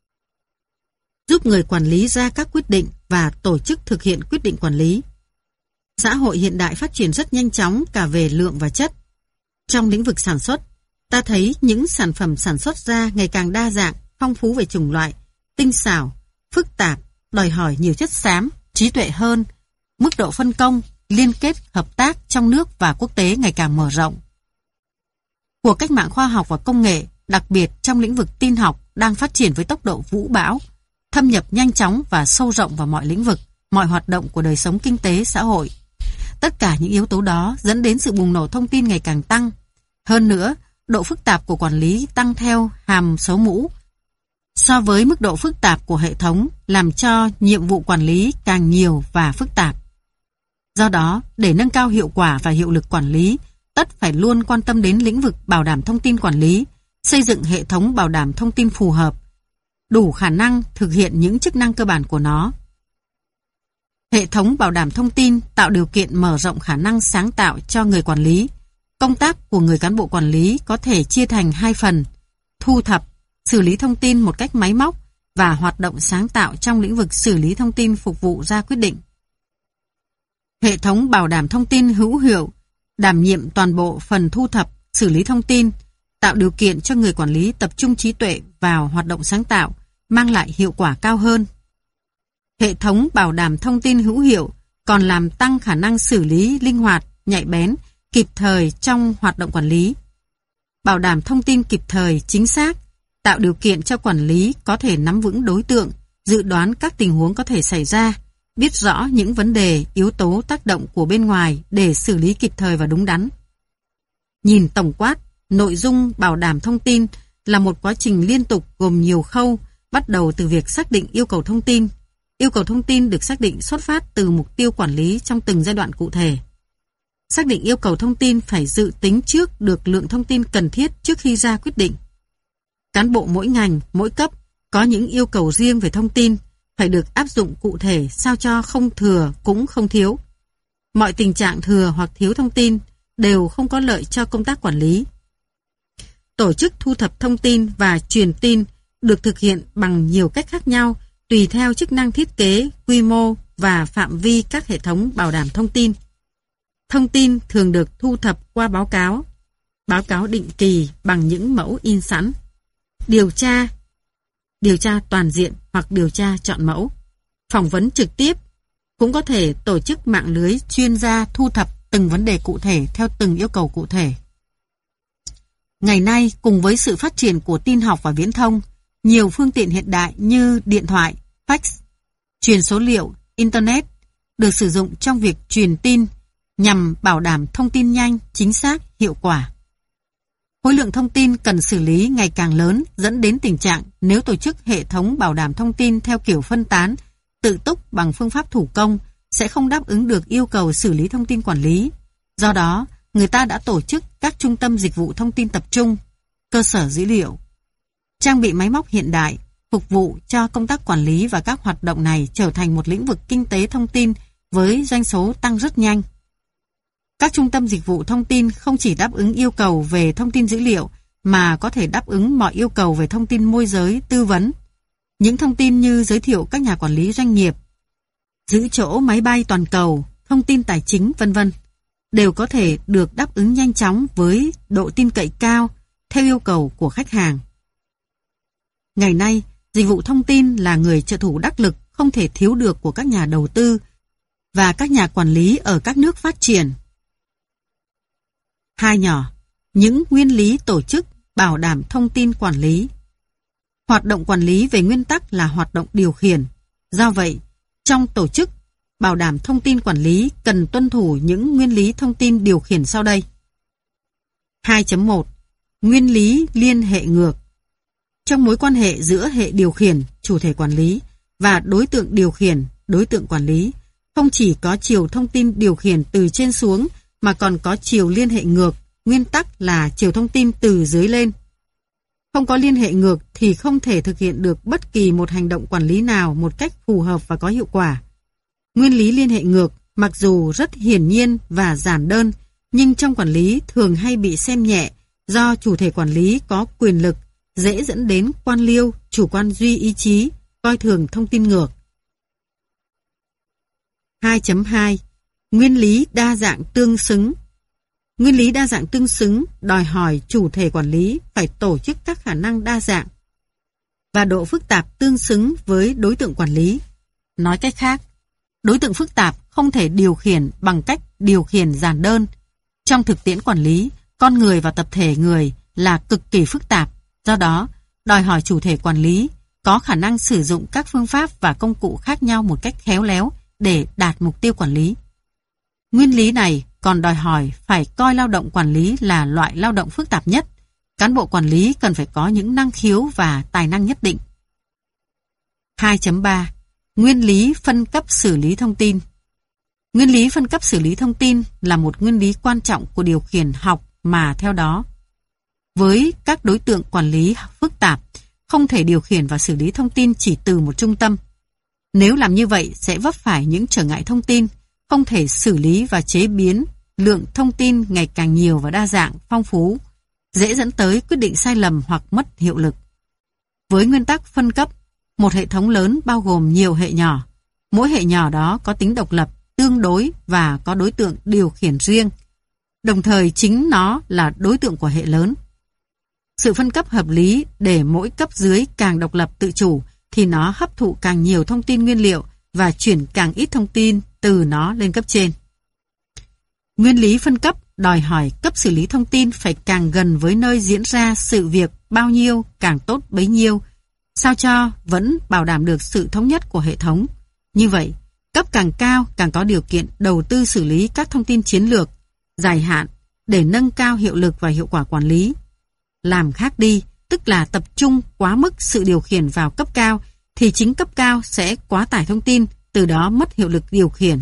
giúp người quản lý ra các quyết định và tổ chức thực hiện quyết định quản lý. Xã hội hiện đại phát triển rất nhanh chóng cả về lượng và chất. Trong lĩnh vực sản xuất, ta thấy những sản phẩm sản xuất ra ngày càng đa dạng, phong phú về chủng loại, tinh xảo, phức tạp, đòi hỏi nhiều chất xám, trí tuệ hơn, mức độ phân công, liên kết, hợp tác trong nước và quốc tế ngày càng mở rộng. Cuộc cách mạng khoa học và công nghệ, đặc biệt trong lĩnh vực tin học, đang phát triển với tốc độ vũ bão, thâm nhập nhanh chóng và sâu rộng vào mọi lĩnh vực, mọi hoạt động của đời sống kinh tế, xã hội. Tất cả những yếu tố đó dẫn đến sự bùng nổ thông tin ngày càng tăng. Hơn nữa, độ phức tạp của quản lý tăng theo hàm số mũ so với mức độ phức tạp của hệ thống, làm cho nhiệm vụ quản lý càng nhiều và phức tạp. Do đó, để nâng cao hiệu quả và hiệu lực quản lý, tất phải luôn quan tâm đến lĩnh vực bảo đảm thông tin quản lý, xây dựng hệ thống bảo đảm thông tin phù hợp, đủ khả năng thực hiện những chức năng cơ bản của nó. Hệ thống bảo đảm thông tin tạo điều kiện mở rộng khả năng sáng tạo cho người quản lý. Công tác của người cán bộ quản lý có thể chia thành hai phần: thu thập, xử lý thông tin một cách máy móc và hoạt động sáng tạo trong lĩnh vực xử lý thông tin phục vụ ra quyết định. Hệ thống bảo đảm thông tin hữu hiệu đảm nhiệm toàn bộ phần thu thập, xử lý thông tin, tạo điều kiện cho người quản lý tập trung trí tuệ vào hoạt động sáng tạo, mang lại hiệu quả cao hơn. Hệ thống bảo đảm thông tin hữu hiệu còn làm tăng khả năng xử lý linh hoạt, nhạy bén, kịp thời trong hoạt động quản lý. Bảo đảm thông tin kịp thời, chính xác, tạo điều kiện cho quản lý có thể nắm vững đối tượng, dự đoán các tình huống có thể xảy ra, biết rõ những vấn đề, yếu tố tác động của bên ngoài để xử lý kịp thời và đúng đắn. Nhìn tổng quát, nội dung bảo đảm thông tin là một quá trình liên tục gồm nhiều khâu, bắt đầu từ việc xác định yêu cầu thông tin. Yêu cầu thông tin được xác định xuất phát từ mục tiêu quản lý trong từng giai đoạn cụ thể. Xác định yêu cầu thông tin phải dự tính trước được lượng thông tin cần thiết trước khi ra quyết định. Cán bộ mỗi ngành, mỗi cấp có những yêu cầu riêng về thông tin, phải được áp dụng cụ thể sao cho không thừa cũng không thiếu. Mọi tình trạng thừa hoặc thiếu thông tin đều không có lợi cho công tác quản lý. Tổ chức thu thập thông tin và truyền tin được thực hiện bằng nhiều cách khác nhau tùy theo chức năng thiết kế, quy mô và phạm vi các hệ thống bảo đảm thông tin. Thông tin thường được thu thập qua báo cáo, báo cáo định kỳ bằng những mẫu in sẵn, điều tra, điều tra toàn diện hoặc điều tra chọn mẫu, phỏng vấn trực tiếp, cũng có thể tổ chức mạng lưới chuyên gia thu thập từng vấn đề cụ thể theo từng yêu cầu cụ thể. Ngày nay, cùng với sự phát triển của tin học và viễn thông, nhiều phương tiện hiện đại như điện thoại, fax, truyền số liệu, Internet được sử dụng trong việc truyền tin nhằm bảo đảm thông tin nhanh, chính xác, hiệu quả. Khối lượng thông tin cần xử lý ngày càng lớn dẫn đến tình trạng nếu tổ chức hệ thống bảo đảm thông tin theo kiểu phân tán, tự túc bằng phương pháp thủ công sẽ không đáp ứng được yêu cầu xử lý thông tin quản lý. Do đó, người ta đã tổ chức các trung tâm dịch vụ thông tin tập trung, cơ sở dữ liệu, trang bị máy móc hiện đại, phục vụ cho công tác quản lý, và các hoạt động này trở thành một lĩnh vực kinh tế thông tin với doanh số tăng rất nhanh. Các trung tâm dịch vụ thông tin không chỉ đáp ứng yêu cầu về thông tin dữ liệu mà có thể đáp ứng mọi yêu cầu về thông tin môi giới, tư vấn. Những thông tin như giới thiệu các nhà quản lý doanh nghiệp, giữ chỗ máy bay toàn cầu, thông tin tài chính, vân vân đều có thể được đáp ứng nhanh chóng với độ tin cậy cao theo yêu cầu của khách hàng. Ngày nay, dịch vụ thông tin là người trợ thủ đắc lực không thể thiếu được của các nhà đầu tư và các nhà quản lý ở các nước phát triển. Hai nhỏ, những nguyên lý tổ chức bảo đảm thông tin quản lý. Hoạt động quản lý về nguyên tắc là hoạt động điều khiển. Do vậy, trong tổ chức bảo đảm thông tin quản lý cần tuân thủ những nguyên lý thông tin điều khiển sau đây. hai chấm một. Nguyên lý liên hệ ngược. Trong mối quan hệ giữa hệ điều khiển, chủ thể quản lý, và đối tượng điều khiển, đối tượng quản lý, không chỉ có chiều thông tin điều khiển từ trên xuống mà còn có chiều liên hệ ngược, nguyên tắc là chiều thông tin từ dưới lên. Không có liên hệ ngược thì không thể thực hiện được bất kỳ một hành động quản lý nào một cách phù hợp và có hiệu quả. Nguyên lý liên hệ ngược mặc dù rất hiển nhiên và giản đơn, nhưng trong quản lý thường hay bị xem nhẹ do chủ thể quản lý có quyền lực, dễ dẫn đến quan liêu, chủ quan duy ý chí, coi thường thông tin ngược. hai chấm hai. Nguyên lý đa dạng tương xứng. Nguyên lý đa dạng tương xứng đòi hỏi chủ thể quản lý phải tổ chức các khả năng đa dạng và độ phức tạp tương xứng với đối tượng quản lý. Nói cách khác, đối tượng phức tạp không thể điều khiển bằng cách điều khiển giản đơn. Trong thực tiễn quản lý, con người và tập thể người là cực kỳ phức tạp, do đó đòi hỏi chủ thể quản lý có khả năng sử dụng các phương pháp và công cụ khác nhau một cách khéo léo để đạt mục tiêu quản lý. Nguyên lý này còn đòi hỏi phải coi lao động quản lý là loại lao động phức tạp nhất. Cán bộ quản lý cần phải có những năng khiếu và tài năng nhất định. hai chấm ba. Nguyên lý phân cấp xử lý thông tin. Nguyên lý phân cấp xử lý thông tin là một nguyên lý quan trọng của điều khiển học mà theo đó, với các đối tượng quản lý phức tạp, không thể điều khiển và xử lý thông tin chỉ từ một trung tâm. Nếu làm như vậy sẽ vấp phải những trở ngại thông tin, không thể xử lý và chế biến lượng thông tin ngày càng nhiều và đa dạng, phong phú, dễ dẫn tới quyết định sai lầm hoặc mất hiệu lực. Với nguyên tắc phân cấp, một hệ thống lớn bao gồm nhiều hệ nhỏ. Mỗi hệ nhỏ đó có tính độc lập, tương đối và có đối tượng điều khiển riêng. Đồng thời chính nó là đối tượng của hệ lớn. Sự phân cấp hợp lý để mỗi cấp dưới càng độc lập tự chủ thì nó hấp thụ càng nhiều thông tin nguyên liệu và chuyển càng ít thông tin từ nó lên cấp trên. Nguyên lý phân cấp đòi hỏi cấp xử lý thông tin phải càng gần với nơi diễn ra sự việc bao nhiêu càng tốt bấy nhiêu, sao cho vẫn bảo đảm được sự thống nhất của hệ thống. Như vậy, cấp càng cao càng có điều kiện đầu tư xử lý các thông tin chiến lược, dài hạn để nâng cao hiệu lực và hiệu quả quản lý. Làm khác đi, tức là tập trung quá mức sự điều khiển vào cấp cao, thì chính cấp cao sẽ quá tải thông tin, từ đó mất hiệu lực điều khiển.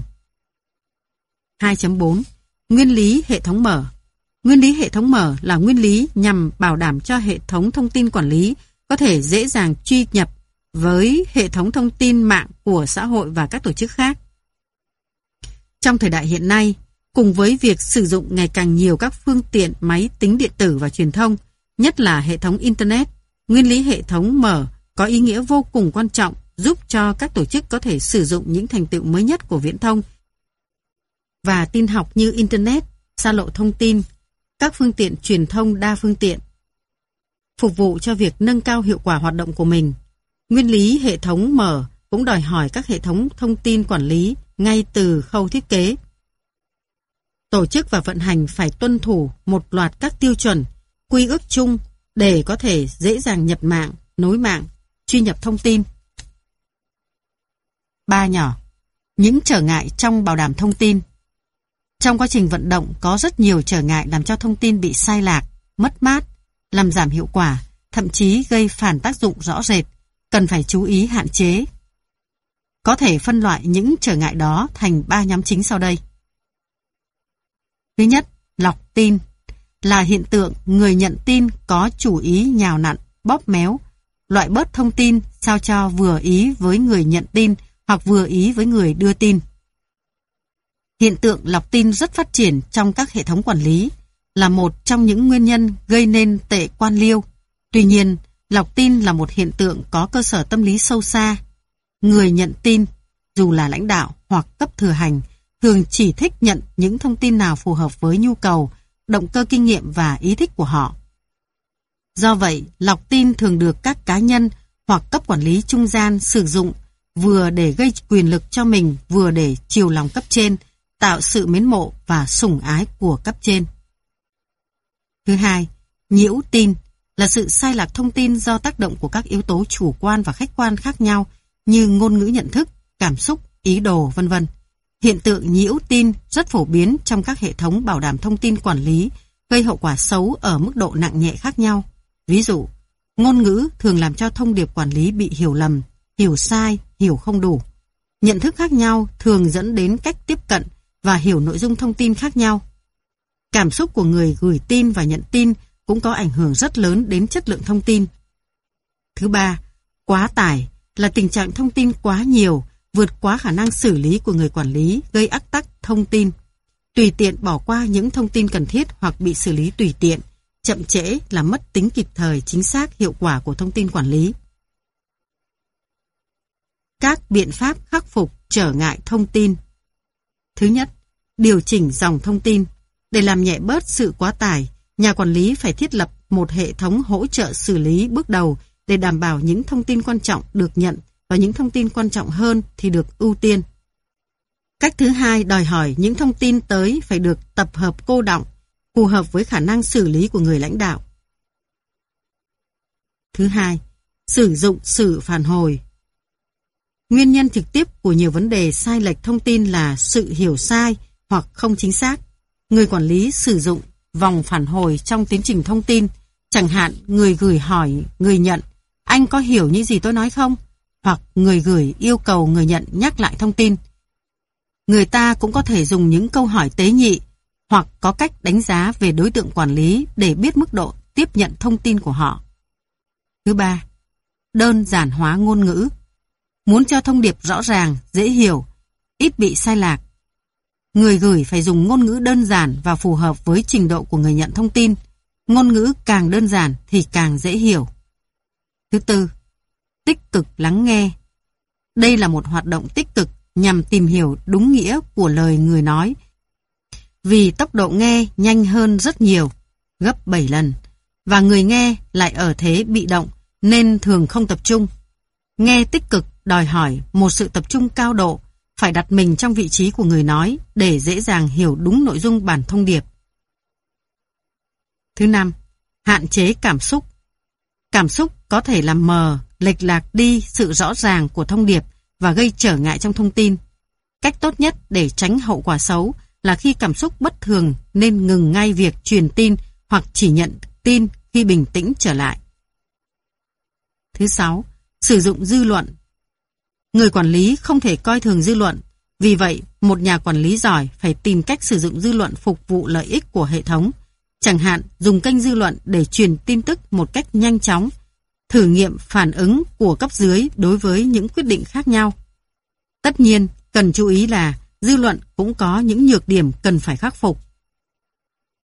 hai chấm bốn. Nguyên lý hệ thống mở. Nguyên lý hệ thống mở là nguyên lý nhằm bảo đảm cho hệ thống thông tin quản lý có thể dễ dàng truy nhập với hệ thống thông tin mạng của xã hội và các tổ chức khác. Trong thời đại hiện nay, Cùng với việc sử dụng ngày càng nhiều các phương tiện máy tính điện tử và truyền thông, nhất là hệ thống Internet, nguyên lý hệ thống mở có ý nghĩa vô cùng quan trọng, giúp cho các tổ chức có thể sử dụng những thành tựu mới nhất của viễn thông và tin học như Internet, xa lộ thông tin, các phương tiện truyền thông đa phương tiện, phục vụ cho việc nâng cao hiệu quả hoạt động của mình. Nguyên lý hệ thống mở cũng đòi hỏi các hệ thống thông tin quản lý ngay từ khâu thiết kế. Tổ chức và vận hành phải tuân thủ một loạt các tiêu chuẩn, quy ước chung để có thể dễ dàng nhập mạng, nối mạng, truy nhập thông tin. Ba nhỏ. Những trở ngại trong bảo đảm thông tin. Trong quá trình vận động có rất nhiều trở ngại làm cho thông tin bị sai lạc, mất mát, làm giảm hiệu quả, thậm chí gây phản tác dụng rõ rệt, cần phải chú ý hạn chế. Có thể phân loại những trở ngại đó thành ba nhóm chính sau đây. Thứ nhất, lọc tin, là hiện tượng người nhận tin có chủ ý nhào nặn, bóp méo, loại bớt thông tin sao cho vừa ý với người nhận tin hoặc vừa ý với người đưa tin. Hiện tượng lọc tin rất phát triển trong các hệ thống quản lý, là một trong những nguyên nhân gây nên tệ quan liêu. Tuy nhiên, lọc tin là một hiện tượng có cơ sở tâm lý sâu xa. Người nhận tin, dù là lãnh đạo hoặc cấp thừa hành, thường chỉ thích nhận những thông tin nào phù hợp với nhu cầu, động cơ kinh nghiệm và ý thích của họ. Do vậy, lọc tin thường được các cá nhân hoặc cấp quản lý trung gian sử dụng vừa để gây quyền lực cho mình, vừa để chiều lòng cấp trên, tạo sự mến mộ và sủng ái của cấp trên. Thứ hai, nhiễu tin là sự sai lạc thông tin do tác động của các yếu tố chủ quan và khách quan khác nhau như ngôn ngữ nhận thức, cảm xúc, ý đồ, vân vân. Hiện tượng nhiễu tin rất phổ biến trong các hệ thống bảo đảm thông tin quản lý, gây hậu quả xấu ở mức độ nặng nhẹ khác nhau. Ví dụ, ngôn ngữ thường làm cho thông điệp quản lý bị hiểu lầm, hiểu sai, hiểu không đủ. Nhận thức khác nhau thường dẫn đến cách tiếp cận và hiểu nội dung thông tin khác nhau. Cảm xúc của người gửi tin và nhận tin cũng có ảnh hưởng rất lớn đến chất lượng thông tin. Thứ ba, quá tải là tình trạng thông tin quá nhiều, vượt quá khả năng xử lý của người quản lý, gây ắc tắc thông tin. Tùy tiện bỏ qua những thông tin cần thiết hoặc bị xử lý tùy tiện, chậm trễ làm mất tính kịp thời, chính xác, hiệu quả của thông tin quản lý. Các biện pháp khắc phục trở ngại thông tin. Thứ nhất, điều chỉnh dòng thông tin. Để làm nhẹ bớt sự quá tải, nhà quản lý phải thiết lập một hệ thống hỗ trợ xử lý bước đầu để đảm bảo những thông tin quan trọng được nhận và những thông tin quan trọng hơn thì được ưu tiên. Cách thứ hai đòi hỏi những thông tin tới phải được tập hợp cô đọng, phù hợp với khả năng xử lý của người lãnh đạo. Thứ hai, sử dụng sự phản hồi. Nguyên nhân trực tiếp của nhiều vấn đề sai lệch thông tin là sự hiểu sai hoặc không chính xác. Người quản lý sử dụng vòng phản hồi trong tiến trình thông tin, chẳng hạn người gửi hỏi người nhận, anh có hiểu những gì tôi nói không? Hoặc người gửi yêu cầu người nhận nhắc lại thông tin. Người ta cũng có thể dùng những câu hỏi tế nhị hoặc có cách đánh giá về đối tượng quản lý để biết mức độ tiếp nhận thông tin của họ. Thứ ba, đơn giản hóa ngôn ngữ. Muốn cho thông điệp rõ ràng, dễ hiểu, ít bị sai lạc, người gửi phải dùng ngôn ngữ đơn giản và phù hợp với trình độ của người nhận thông tin. Ngôn ngữ càng đơn giản thì càng dễ hiểu. Thứ tư, tích cực lắng nghe. Đây là một hoạt động tích cực nhằm tìm hiểu đúng nghĩa của lời người nói. Vì tốc độ nghe nhanh hơn rất nhiều, gấp bảy lần, và người nghe lại ở thế bị động nên thường không tập trung. Nghe tích cực đòi hỏi một sự tập trung cao độ, phải đặt mình trong vị trí của người nói để dễ dàng hiểu đúng nội dung bản thông điệp. Thứ năm, hạn chế cảm xúc. Cảm xúc có thể làm mờ, lệch lạc đi sự rõ ràng của thông điệp và gây trở ngại trong thông tin. Cách tốt nhất để tránh hậu quả xấu là khi cảm xúc bất thường nên ngừng ngay việc truyền tin hoặc chỉ nhận tin khi bình tĩnh trở lại. Thứ sáu, sử dụng dư luận. Người quản lý không thể coi thường dư luận, vì vậy một nhà quản lý giỏi phải tìm cách sử dụng dư luận phục vụ lợi ích của hệ thống. Chẳng hạn dùng kênh dư luận để truyền tin tức một cách nhanh chóng, thử nghiệm phản ứng của cấp dưới đối với những quyết định khác nhau. Tất nhiên, cần chú ý là Dư luận cũng có những nhược điểm cần phải khắc phục.